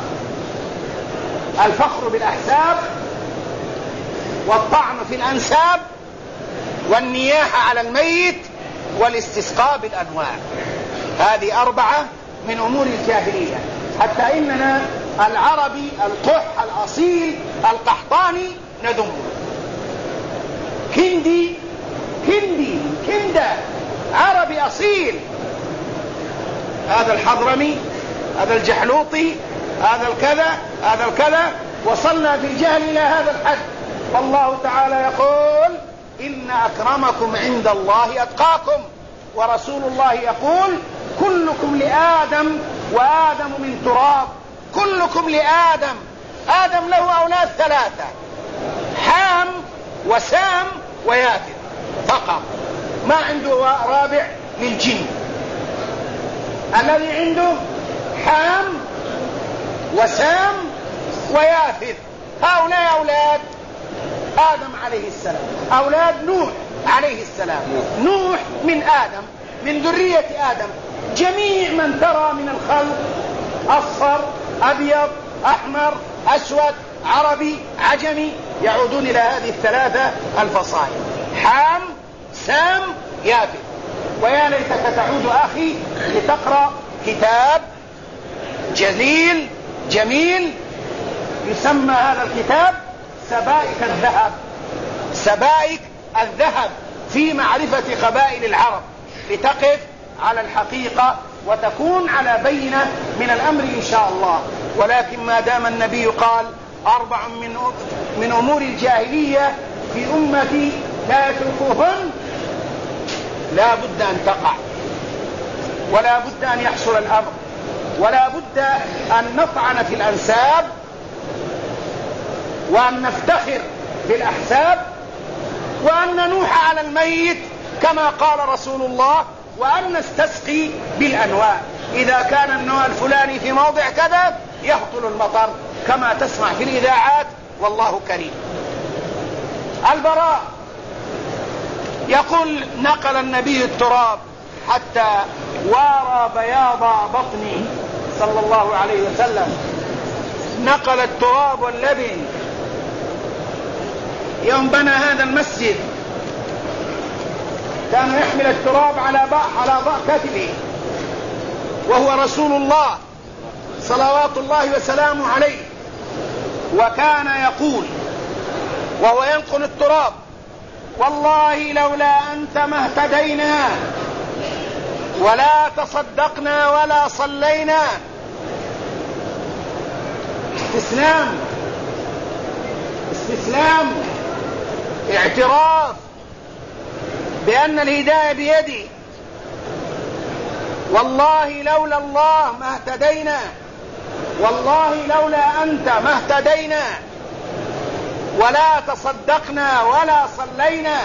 الفخر بالأحساب، والطعن في الأنساب، والنياحة على الميت، والاستسقاء بالأنواع. هذه 4 من أمور الجاهلية. حتى إننا العربي القح الأصيل القحطاني نذمه. كندي كندا عربي أصيل، هذا الحضرمي، هذا الجحلوطي، هذا الكذا، هذا الكذا. وصلنا في الجهل إلى هذا الحد. والله تعالى يقول إن أكرمكم عند الله أتقاكم، ورسول الله يقول كلكم لآدم وآدم من تراب. كلكم لآدم. آدم له أولاد 3: حام وسام ويافث فقط، ما عنده رابع للجن. الذي عنده حام وسام ويافث، هؤلاء أولاد آدم عليه السلام، أولاد نوح عليه السلام. نوح من آدم، من ذرية آدم. جميع من ترى من الخلق أصفر أبيض أحمر أسود عربي عجمي يعودون إلى هذه 3 الفصائل: حام سام يافث. ويا ليتك تعود أخي لتقرأ كتاب جليل جميل يسمى هذا الكتاب سبائك الذهب. سبائك الذهب في معرفة قبائل العرب، لتقف على الحقيقة وتكون على بينة من الأمر إن شاء الله. ولكن ما دام النبي قال 4 من أمور الجاهلية في أمتي لا يتركوهن، لا بد أن تقع، ولا بد أن يحصل الأمر، ولا بد أن نطعن في الأنساب، وأن نفتخر بالأحساب، وأن نوح على الميت كما قال رسول الله، وأن نستسقي بالأنواع، إذا كان النوع الفلاني في موضع كذا يهطل المطر كما تسمع في الإذاعات، والله كريم. البراء يقول: نقل النبي التراب حتى وارى بياض بطني صلى الله عليه وسلم، نقل التراب واللبن. يوم بنى هذا المسجد كان يحمل التراب على كتفه، وهو رسول الله صلوات الله وسلامه عليه، وكان يقول وهو ينقل التراب: والله لولا أنت ما اهتدينا ولا تصدقنا ولا صلينا. استسلام، اعتراف بأن الهداية بيدي. والله لولا الله ما اهتدينا، والله لولا أنت ما اهتدينا ولا تصدقنا ولا صلينا.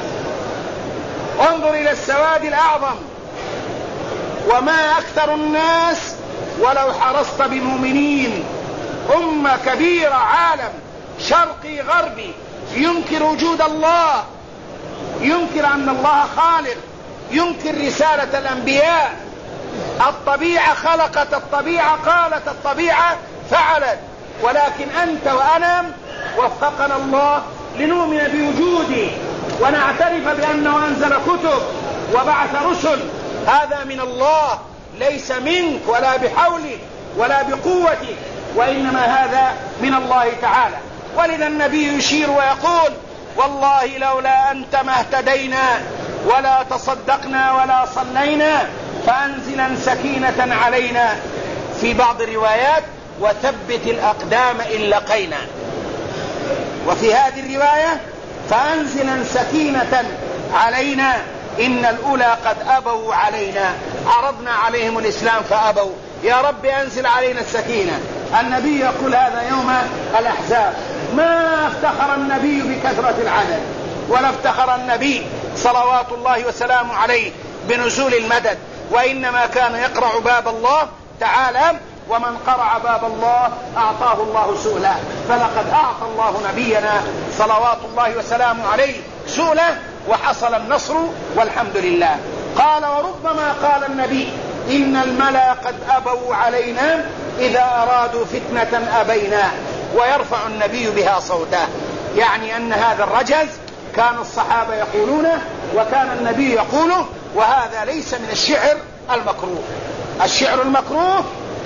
انظر إلى السواد الأعظم، وما أكثر الناس ولو حرصت بمؤمنين. أمة كبيرة، عالم شرقي غربي ينكر وجود الله، ينكر أن الله خالق، ينكر رسالة الأنبياء. الطبيعة خلقت، الطبيعة قالت، الطبيعة فعلت، ولكن أنت وأنا وفقنا الله لنؤمن بوجوده ونعترف بأنه أنزل كتب وبعث رسل. هذا من الله، ليس منك ولا بحولك ولا بقوتك، وإنما هذا من الله تعالى. ولذا النبي يشير ويقول: والله لولا أنت ما اهتدينا ولا تصدقنا ولا صلينا فأنزلا سكينة علينا. في بعض الروايات: وثبت الأقدام إن لقينا. وفي هذه الرواية: فأنزلا سكينة علينا إن الأولى قد أبوا علينا، عرضنا عليهم الإسلام فأبوا، يا رب أنزل علينا السكينة. النبي يقول هذا يوم الأحزاب. ما افتخر النبي بكثرة العدد، ولا افتخر النبي صلوات الله وسلامه عليه بنزول المدد، وإنما كان يقرع باب الله تعالى، ومن قرع باب الله أعطاه الله سؤله. فلقد أعطى الله نبينا صلوات الله وسلامه عليه سؤله، وحصل النصر والحمد لله. قال: وربما قال النبي: إن الملأ قد أبوا علينا إذا أرادوا فتنة أبينا. ويرفع النبي بها صوته، يعني أن هذا الرجز كان الصحابة يقولونه وكان النبي يقوله، وهذا ليس من الشعر المكروه. الشعر المكروه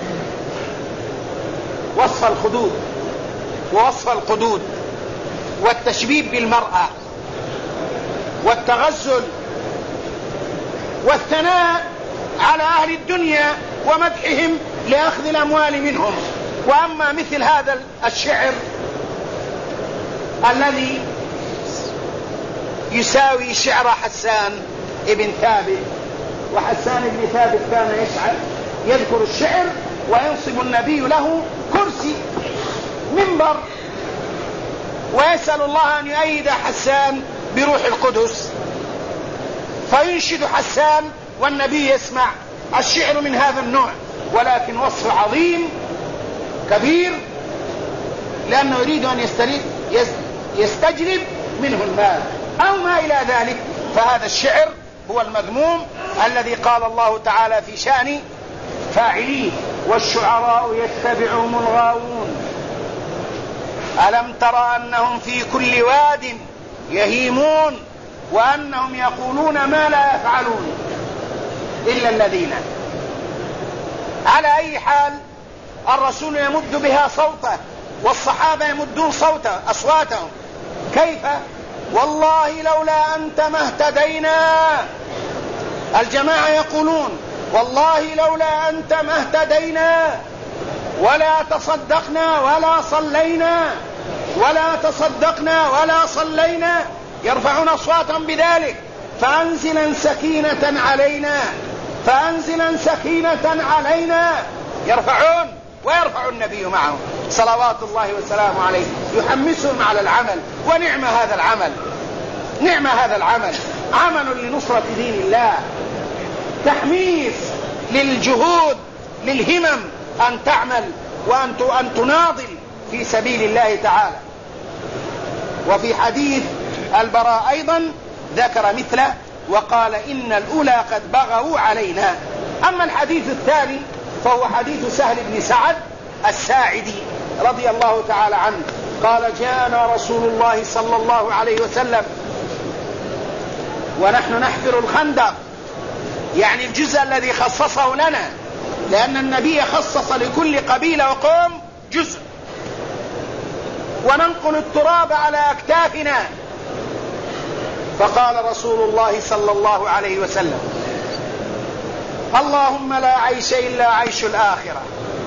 وصف الخدود ووصف القدود والتشبيب بالمرأة والتغزل والثناء على أهل الدنيا ومدحهم لأخذ الأموال منهم. وأما مثل هذا الشعر الذي يساوي شعر حسان ابن ثابت، وحسان ابن ثابت كان يذكر الشعر وينصب النبي له كرسي منبر، ويسأل الله أن يؤيد حسان بروح القدس، فينشد حسان والنبي يسمع. الشعر من هذا النوع، ولكن وصف عظيم كبير، لأنه يريد أن يستجلب منه المال أو ما إلى ذلك. فهذا الشعر هو المذموم الذي قال الله تعالى في شأن فاعليه: والشعراء يتبعهم الغاوون ألم تر أنهم في كل واد يهيمون وأنهم يقولون ما لا يفعلون إلا الذين. على أي حال الرسول يمد بها صوته، والصحابة يمدون أصواتهم. كيف؟ والله لولا أنت ما اهتدينا. الجماعة يقولون: والله لولا أنت ما اهتدينا ولا تصدقنا ولا صلينا، ولا تصدقنا ولا صلينا، يرفعون أصواتهم بذلك. فأنزلا سكينة علينا، فأنزلا سكينة علينا، يرفعون ويرفع النبي معهم صلوات الله وسلامه عليه، يحمسهم على العمل. ونعم هذا العمل، نعم هذا العمل، عمل لنصرة دين الله، تحميس للجهود، للهمم أن تعمل وأن تناضل في سبيل الله تعالى. وفي حديث البراء أيضا ذكر مثله وقال إن الأولى قد بغوا علينا. أما الحديث الثاني فهو حديث سهل بن سعد الساعدي رضي الله تعالى عنه قال جاءنا رسول الله صلى الله عليه وسلم ونحن نحفر الخندق، يعني الجزء الذي خصصه لنا، لأن النبي خصص لكل قبيلة وقوم جزء، وننقل التراب على أكتافنا. فقال رسول الله صلى الله عليه وسلم اللهم لا عيش إلا عيش الآخرة،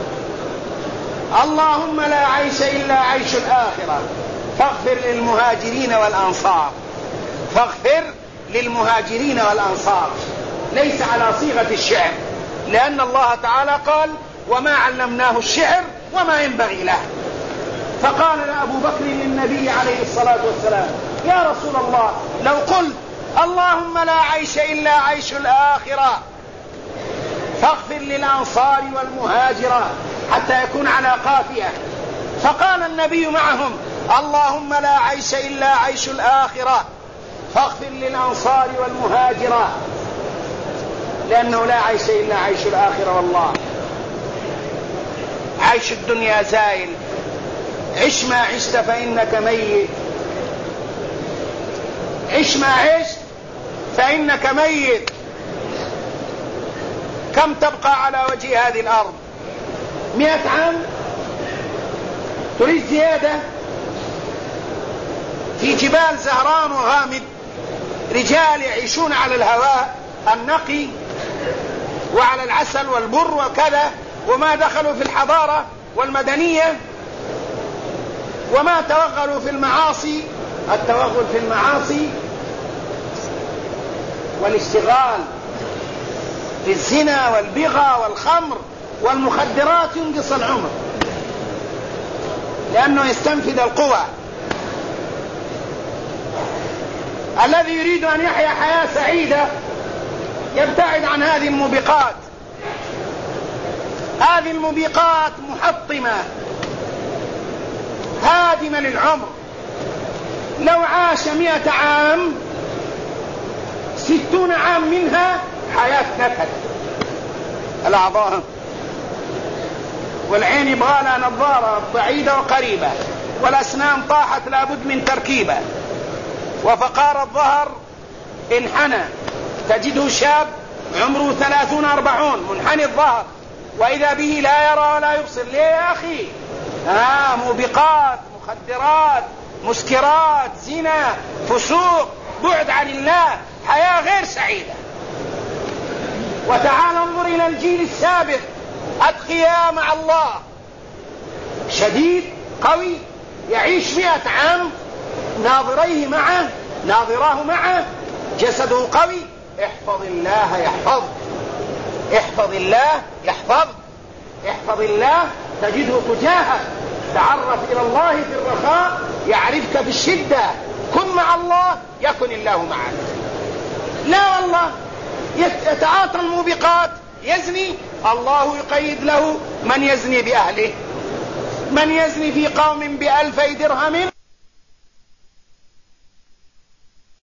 اللهم لا عيش إلا عيش الآخرة، فاغفر للمهاجرين والأنصار، فاغفر للمهاجرين والأنصار. ليس على صيغة الشعر، لأن الله تعالى قال وما علمناه الشعر وما ينبغي له. فقال أبو بكر للنبي عليه الصلاة والسلام يا رسول الله لو قلت اللهم لا عيش إلا عيش الآخرة فاغفر للأنصار والمهاجرة، حتى يكون على قافية. فقال النبي معهم اللهم لا عيش إلا عيش الآخرة فاغفر للأنصار والمهاجرة، لأنه لا عيش إلا عيش الآخرة. والله عيش الدنيا زائل، عش ما عشت فإنك ميت، عش ما عشت فإنك ميت. كم تبقى على وجه هذه الأرض؟ 100 عام؟ تريد زيادة؟ في جبال زهران وغامد رجال يعيشون على الهواء النقي وعلى العسل والبر وكذا، وما دخلوا في الحضارة والمدنية، وما توغلوا في المعاصي. التوغل في المعاصي والاشتغال في الزنا والبغى والخمر والمخدرات ينقص العمر، لأنه يستنفذ القوى. الذي يريد أن يحيا حياة سعيدة يبتعد عن هذه الموبقات. هذه الموبقات محطمة هادمة للعمر. لو عاش 100 عام 60 عام منها حياة نكد. الأعضاء والعين يبغى لها نظارة بعيدة وقريبة، والأسنان طاحت لابد من تركيبة، وفقار الظهر انحنى. تجده شاب عمره 30-40 منحني الظهر، وإذا به لا يرى ولا يبصر. ليه يا أخي؟ موبقات، مخدرات، مسكرات، زنا، فسوق، بعد عن الله، حياة غير سعيدة. وتعال انظر إلى الجيل السابق، أتقياء مع الله، شديد قوي، يعيش 100 عام، ناظراه معه، جسده قوي. احفظ الله يحفظ، احفظ الله يحفظ، احفظ الله تجده تجاهك. تعرف إلى الله في الرخاء يعرفك في الشدة. كن مع الله يكن الله معك. لا والله يتعاطى الموبقات، يزني، الله يقيد له من يزني بأهله. من يزني في قوم ب2000 درهم